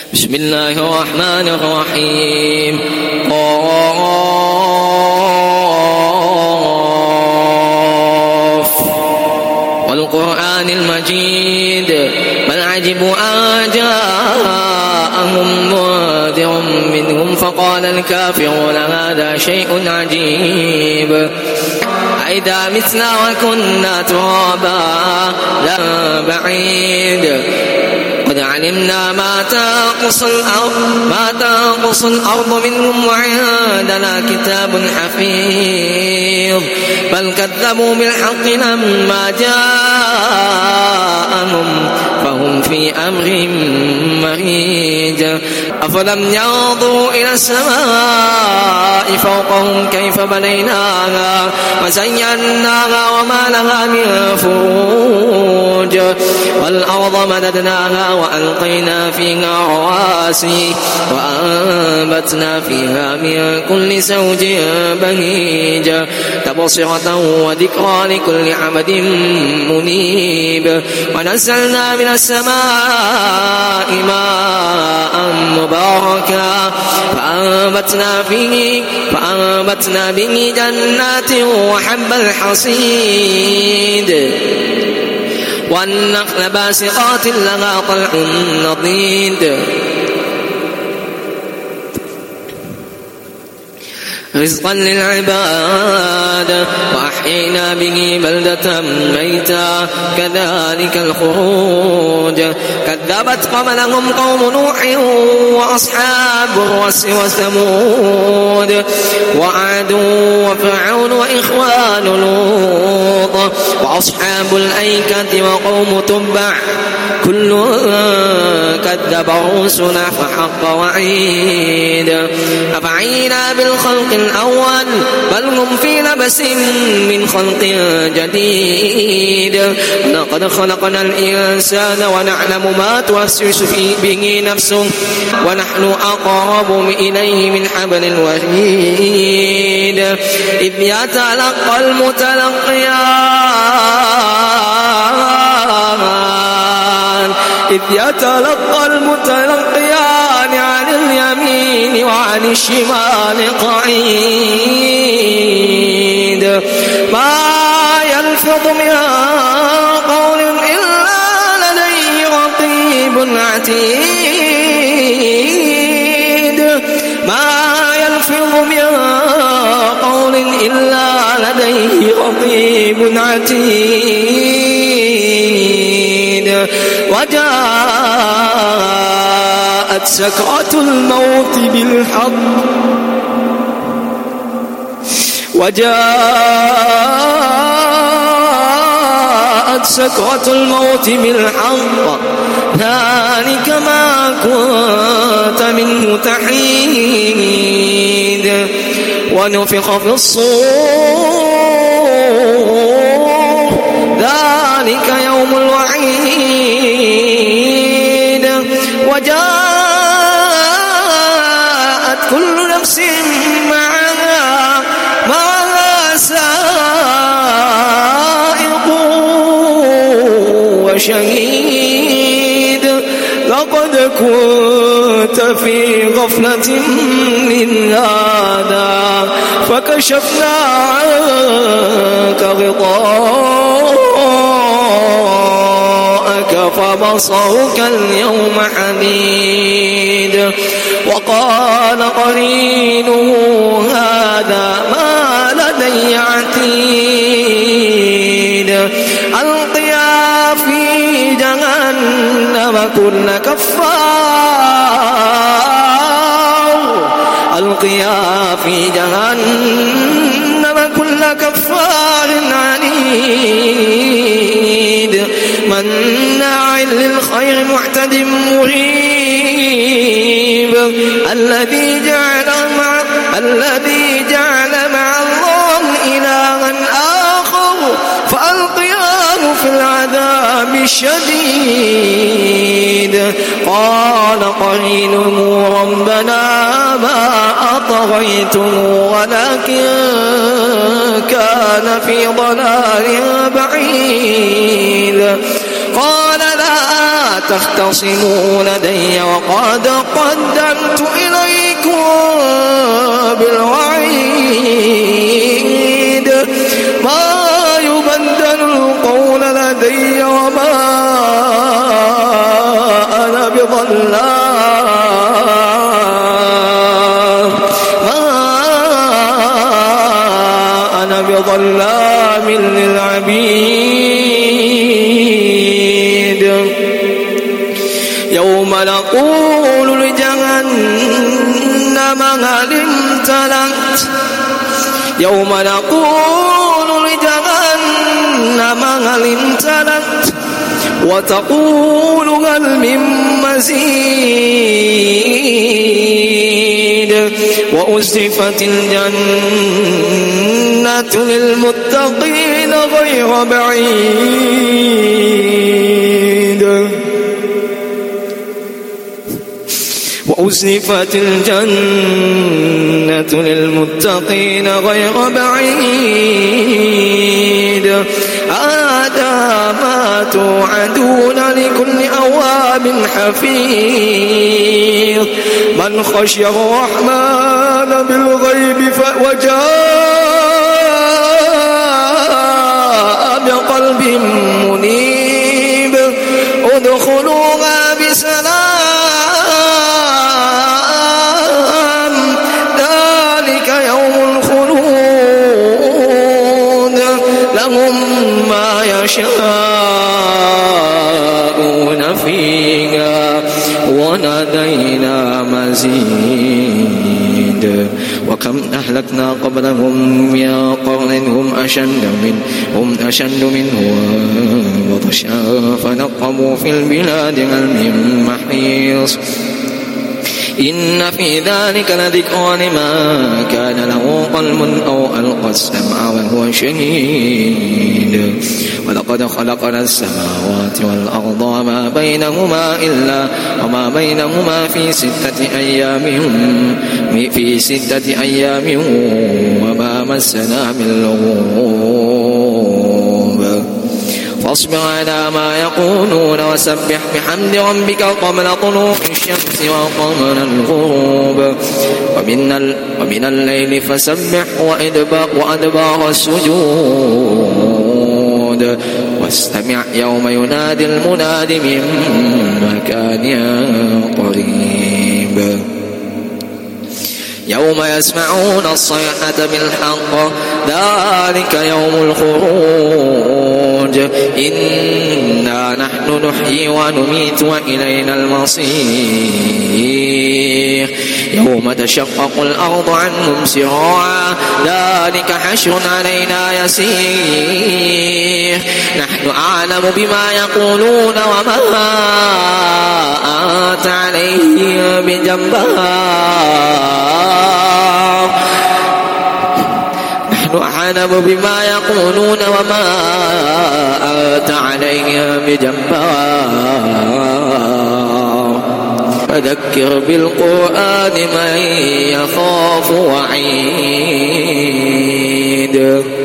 بسم الله الرحمن الرحيم. والقرآن المجيد بل عجبوا أن جاءهم منذر منهم فقال الكافرون هذا شيء عجيب أئذا متنا وكنا ترابا لا بعيد قد علمنا ما تنقص الأرض منهم وعندنا كتاب حفيظ بل كذبوا بالحق لما جاءهم فهم في أمر مريج أفلم ينظروا إلى السماء فوقهم كيف بنيناها وزيناها وما لها من فروج والأرض مددناها وألقينا فيها رواسي وأنبتنا فيها من كل زوج بهيج تبصرة وذكرى لكل عبد منيب ونزلنا من السماء ماء مباركا فأنبتنا به جنات وحب الحصيد والنخل باسقات لها طلع نضيد رزقا للعباد وأحيينا به بلدة ميتا كذلك الخروج كذبت قبلهم قوم نوح وأصحاب الرس وثمود وعاد وفرعون وإخوان لوط وأصحاب الأيكة وقوم تبع كل كذب الرسل فحق وعيد أفعينا بالخلق الأول بل هم في لبس من خلق جديد لقد خلقنا الإنسان ونعلم ما توسوس به نفسه ونحن أقرب إليه من حبل الوريد إذ يتلقى المتلقيان عن اليمين وعن الشمال قعيد ما يلفظ من قول إلا لديه رقيب عتيد ما يلفظ من قول إلا لديه رقيب عتيد وجاءت سكرة الموت بالحق ذلك ما كنت منه تحيد ونفخ في الصور ذلك يوم الوعيد وجاءت كل نفس معها سائق وشهيد لقد كنت في غفلة من هذا فكشفنا عنك غطاءك فبصرك اليوم حديد وقال قرينه هذا ما لدي عتيد ألقيا في جهنم كل كفار عنيد مناع للخير معتد مريب الذي جعل مع الله إلها آخر فألقياه في العذاب الشديد قال قرينه ربنا ما أطغيته ولكن كان في ضلال بعيد قال لا تختصموا لدي وقد قدمت إليكم بالوعيد ما يبدل القول لدي وما أنا بظلام للعبيد يوم نقول لجهنم هل امتلأت يوم نقول لجهنم هل امتلأت وتقول هل من مزيد وأزلفت الجنة للمتقين غير بعيد وأزلفت الجنة للمتقين غير بعيد هذا ما توعدون لكل أواب حفيظ من خشي الرحمن بالغيب وجاء بقلب منيب ادخلوها بسلام ذلك يوم الخلود لهم ما يشاءون فيها ولدينا مزيد وكم أهلكنا قبلهم من قرن هم أشد منه بطشا فنقبوا في البلاد هل من محيص إن في ذلك لذكرى لمن كان له قلب أو ألقى السمع وهو شهيد ولقد خلقنا السماوات والأرض وما بينهما في 6 أيام وما مسنا من لغوب فاصبر على ما يقولون وسبح بحمد ربك قبل طلوع الشمس وقبل الغروب ومن الليل فسبح وأدبار السجود واستمع يوم ينادي المناد من مكان قريب يوم يسمعون الصيحة بالحق ذلك يوم الخروج إنا نحن نحيي ونميت وإلينا المصير يوم تشقق الأرض عنهم سراعا ذلك حشر علينا يسير نحن أعلم بما يقولون وما أنت عليهم بجبار نحن أعلم بما يقولون وما أنت عليهم بجبار فذكر بالقرآن من يخاف وعيد